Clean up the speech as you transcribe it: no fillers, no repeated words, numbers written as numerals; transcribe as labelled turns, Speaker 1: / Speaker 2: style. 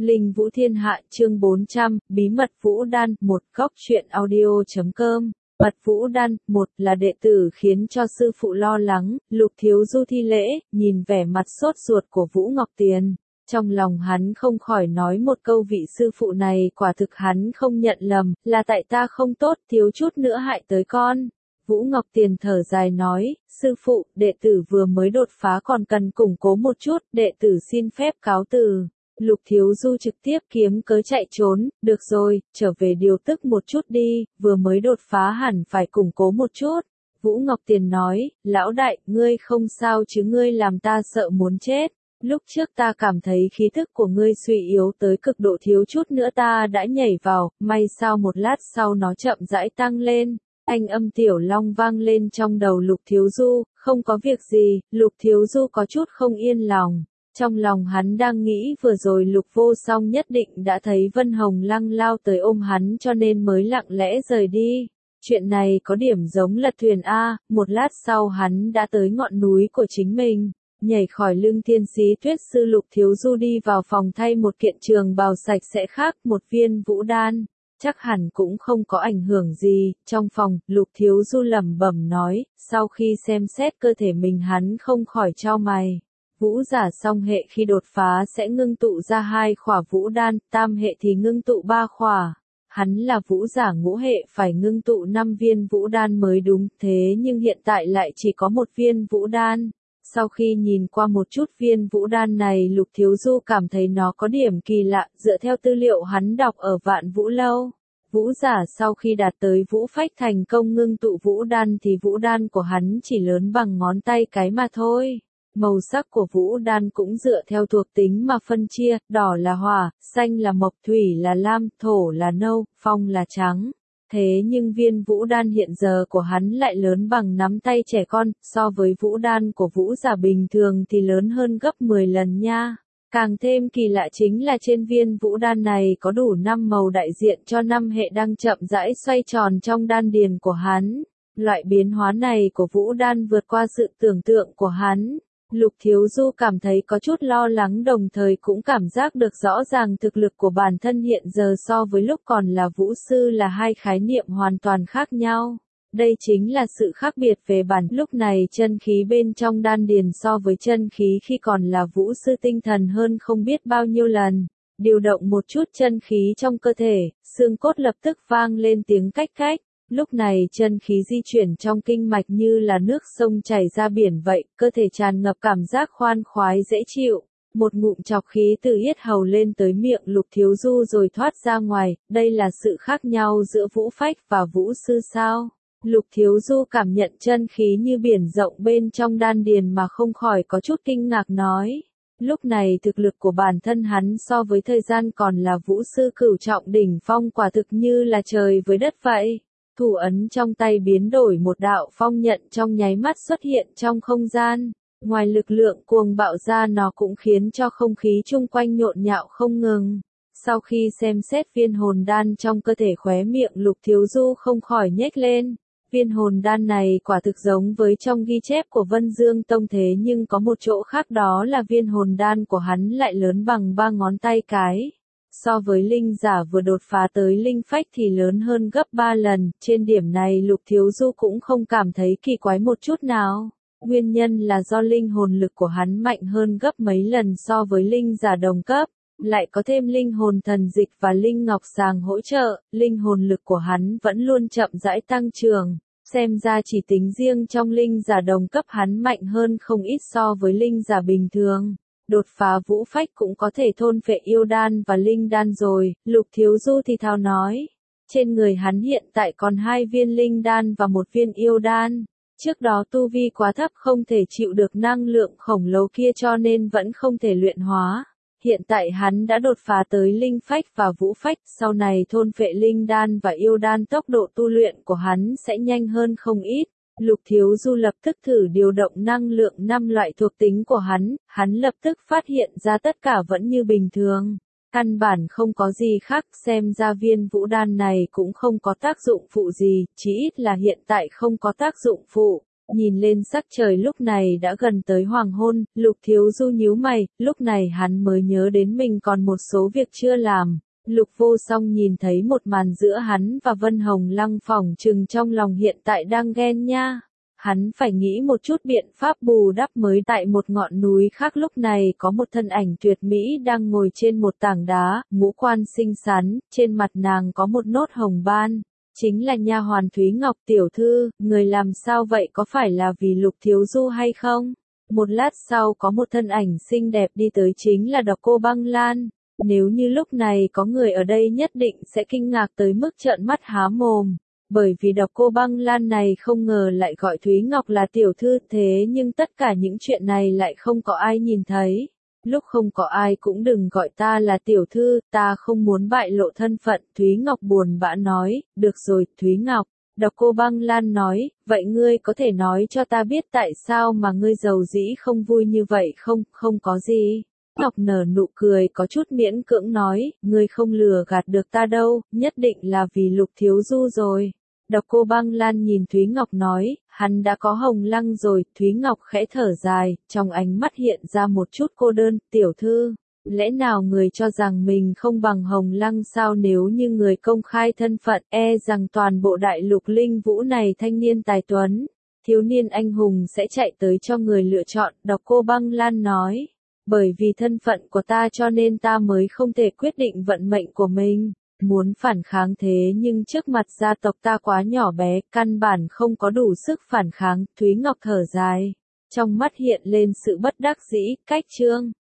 Speaker 1: Linh Vũ Thiên Hạ chương 400, Bí mật Vũ Đan, một góc truyện audio.com. Mật Vũ Đan, một là đệ tử khiến cho sư phụ lo lắng, Lục Thiếu Du thi lễ, nhìn vẻ mặt sốt ruột của Vũ Ngọc Tiền. Trong lòng hắn không khỏi nói một câu vị sư phụ này quả thực hắn không nhận lầm, là tại ta không tốt, thiếu chút nữa hại tới con. Vũ Ngọc Tiền thở dài nói, sư phụ, đệ tử vừa mới đột phá còn cần củng cố một chút, đệ tử xin phép cáo từ. Lục Thiếu Du trực tiếp kiếm cớ chạy trốn, được rồi, trở về điều tức một chút đi, vừa mới đột phá hẳn phải củng cố một chút. Vũ Ngọc Tiền nói, lão đại, ngươi không sao chứ, ngươi làm ta sợ muốn chết. Lúc trước ta cảm thấy khí thức của ngươi suy yếu tới cực độ, thiếu chút nữa ta đã nhảy vào, may sao một lát sau nó chậm rãi tăng lên. Anh âm Tiểu Long vang lên trong đầu Lục Thiếu Du, không có việc gì. Lục Thiếu Du có chút không yên lòng. Trong lòng hắn đang nghĩ vừa rồi Lục Vô Song nhất định đã thấy Vân Hồng Lăng lao tới ôm hắn cho nên mới lặng lẽ rời đi. Chuyện này có điểm giống lật thuyền A, một lát sau hắn đã tới ngọn núi của chính mình. Nhảy khỏi lưng thiên sĩ tuyết sư, Lục Thiếu Du đi vào phòng thay một kiện trường bào sạch sẽ khác, một viên vũ đan. Chắc hẳn cũng không có ảnh hưởng gì. Trong phòng, Lục Thiếu Du lẩm bẩm nói, sau khi xem xét cơ thể mình hắn không khỏi chau mày. Vũ giả song hệ khi đột phá sẽ ngưng tụ ra 2 khỏa vũ đan, tam hệ thì ngưng tụ 3 khỏa. Hắn là vũ giả ngũ hệ phải ngưng tụ 5 viên vũ đan mới đúng, thế nhưng hiện tại lại chỉ có 1 viên vũ đan. Sau khi nhìn qua một chút viên vũ đan này, Lục Thiếu Du cảm thấy nó có điểm kỳ lạ, dựa theo tư liệu hắn đọc ở Vạn Vũ Lâu. Vũ giả sau khi đạt tới vũ phách thành công ngưng tụ vũ đan thì vũ đan của hắn chỉ lớn bằng ngón tay cái mà thôi. Màu sắc của vũ đan cũng dựa theo thuộc tính mà phân chia, đỏ là hỏa, xanh là mộc, thủy là lam, thổ là nâu, phong là trắng. Thế nhưng viên vũ đan hiện giờ của hắn lại lớn bằng nắm tay trẻ con, so với vũ đan của vũ giả bình thường thì lớn hơn gấp 10 lần nha. Càng thêm kỳ lạ chính là trên viên vũ đan này có đủ 5 màu đại diện cho 5 hệ đang chậm rãi xoay tròn trong đan điền của hắn. Loại biến hóa này của vũ đan vượt qua sự tưởng tượng của hắn. Lục Thiếu Du cảm thấy có chút lo lắng, đồng thời cũng cảm giác được rõ ràng thực lực của bản thân hiện giờ so với lúc còn là vũ sư là 2 khái niệm hoàn toàn khác nhau. Đây chính là sự khác biệt về bản. Lúc này chân khí bên trong đan điền so với chân khí khi còn là vũ sư tinh thần hơn không biết bao nhiêu lần. Điều động một chút chân khí trong cơ thể, xương cốt lập tức vang lên tiếng cách cách. Lúc này chân khí di chuyển trong kinh mạch như là nước sông chảy ra biển vậy, cơ thể tràn ngập cảm giác khoan khoái dễ chịu. Một ngụm chọc khí từ yết hầu lên tới miệng Lục Thiếu Du rồi thoát ra ngoài, đây là sự khác nhau giữa vũ phách và vũ sư sao? Lục Thiếu Du cảm nhận chân khí như biển rộng bên trong đan điền mà không khỏi có chút kinh ngạc nói. Lúc này thực lực của bản thân hắn so với thời gian còn là vũ sư cửu trọng đỉnh phong quả thực như là trời với đất vậy. Thủ ấn trong tay biến đổi, một đạo phong nhận trong nháy mắt xuất hiện trong không gian. Ngoài lực lượng cuồng bạo ra, nó cũng khiến cho không khí chung quanh nhộn nhạo không ngừng. Sau khi xem xét viên hồn đan trong cơ thể, khóe miệng Lục Thiếu Du không khỏi nhếch lên. Viên hồn đan này quả thực giống với trong ghi chép của Vân Dương Tông, thế nhưng có một chỗ khác, đó là viên hồn đan của hắn lại lớn bằng 3 ngón tay cái. So với linh giả vừa đột phá tới linh phách thì lớn hơn gấp 3 lần, trên điểm này Lục Thiếu Du cũng không cảm thấy kỳ quái một chút nào. Nguyên nhân là do linh hồn lực của hắn mạnh hơn gấp mấy lần so với linh giả đồng cấp, lại có thêm linh hồn thần dịch và linh ngọc sàng hỗ trợ, linh hồn lực của hắn vẫn luôn chậm rãi tăng trưởng. Xem ra chỉ tính riêng trong linh giả đồng cấp hắn mạnh hơn không ít so với linh giả bình thường. Đột phá vũ phách cũng có thể thôn phệ yêu đan và linh đan rồi, Lục Thiếu Du thì thào nói. Trên người hắn hiện tại còn 2 viên linh đan và 1 viên yêu đan. Trước đó tu vi quá thấp không thể chịu được năng lượng khổng lồ kia cho nên vẫn không thể luyện hóa. Hiện tại hắn đã đột phá tới linh phách và vũ phách, sau này thôn phệ linh đan và yêu đan tốc độ tu luyện của hắn sẽ nhanh hơn không ít. Lục Thiếu Du lập tức thử điều động năng lượng 5 loại thuộc tính của hắn lập tức phát hiện ra tất cả vẫn như bình thường. Căn bản không có gì khác, xem ra viên vũ đan này cũng không có tác dụng phụ gì, chỉ ít là hiện tại không có tác dụng phụ. Nhìn lên sắc trời lúc này đã gần tới hoàng hôn, Lục Thiếu Du nhíu mày, lúc này hắn mới nhớ đến mình còn một số việc chưa làm. Lục Vô Song nhìn thấy một màn giữa hắn và Vân Hồng Lăng phỏng chừng trong lòng hiện tại đang ghen nha. Hắn phải nghĩ một chút biện pháp bù đắp mới. Tại một ngọn núi khác lúc này có một thân ảnh tuyệt mỹ đang ngồi trên một tảng đá, ngũ quan xinh xắn, trên mặt nàng có một nốt hồng ban. Chính là nha hoàn Thúy Ngọc tiểu thư, người làm sao vậy, có phải là vì Lục Thiếu Du hay không? Một lát sau có một thân ảnh xinh đẹp đi tới, chính là Độc Cô Băng Lan. Nếu như lúc này có người ở đây nhất định sẽ kinh ngạc tới mức trợn mắt há mồm. Bởi vì Độc Cô Băng Lan này không ngờ lại gọi Thúy Ngọc là tiểu thư, thế nhưng tất cả những chuyện này lại không có ai nhìn thấy. Lúc không có ai cũng đừng gọi ta là tiểu thư, ta không muốn bại lộ thân phận. Thúy Ngọc buồn bã nói, được rồi, Thúy Ngọc. Độc Cô Băng Lan nói, vậy ngươi có thể nói cho ta biết tại sao mà ngươi giàu dĩ không vui như vậy không? Không có gì. Ngọc nở nụ cười có chút miễn cưỡng nói, ngươi không lừa gạt được ta đâu, nhất định là vì Lục Thiếu Du rồi. Độc Cô Băng Lan nhìn Thúy Ngọc nói, hắn đã có Hồng Lăng rồi. Thúy Ngọc khẽ thở dài, trong ánh mắt hiện ra một chút cô đơn, tiểu thư. Lẽ nào người cho rằng mình không bằng Hồng Lăng sao? Nếu như người công khai thân phận, e rằng toàn bộ đại lục linh vũ này thanh niên tài tuấn, thiếu niên anh hùng sẽ chạy tới cho người lựa chọn. Độc Cô Băng Lan nói, bởi vì thân phận của ta cho nên ta mới không thể quyết định vận mệnh của mình. Muốn phản kháng thế nhưng trước mặt gia tộc ta quá nhỏ bé, căn bản không có đủ sức phản kháng. Thúy Ngọc thở dài, trong mắt hiện lên sự bất đắc dĩ. Cách chương